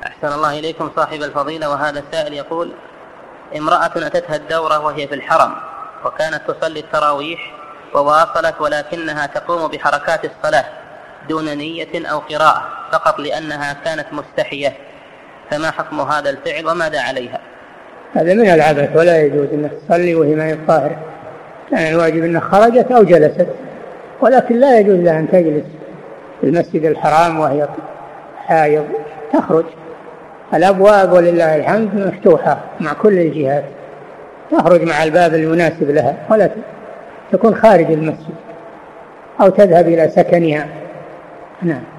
أحسن الله إليكم صاحب الفضيلة. وهذا السائل يقول: امرأة أتتها الدورة وهي في الحرم، وكانت تصلي التراويح وواصلت، ولكنها تقوم بحركات الصلاة دون نية أو قراءة فقط لأنها كانت مستحية، فما حكم هذا الفعل وماذا عليها؟ هذا من العبث، ولا يجوز أنك تصلي وهي ما يطهر. كان الواجب أنها خرجت أو جلست، ولكن لا يجوز لها أن تجلس في المسجد الحرام وهي حائض. تخرج، الأبواب ولله الحمد مفتوحة مع كل الجهات، تخرج مع الباب المناسب لها، ولا تكون خارج المسجد أو تذهب إلى سكنها. نعم.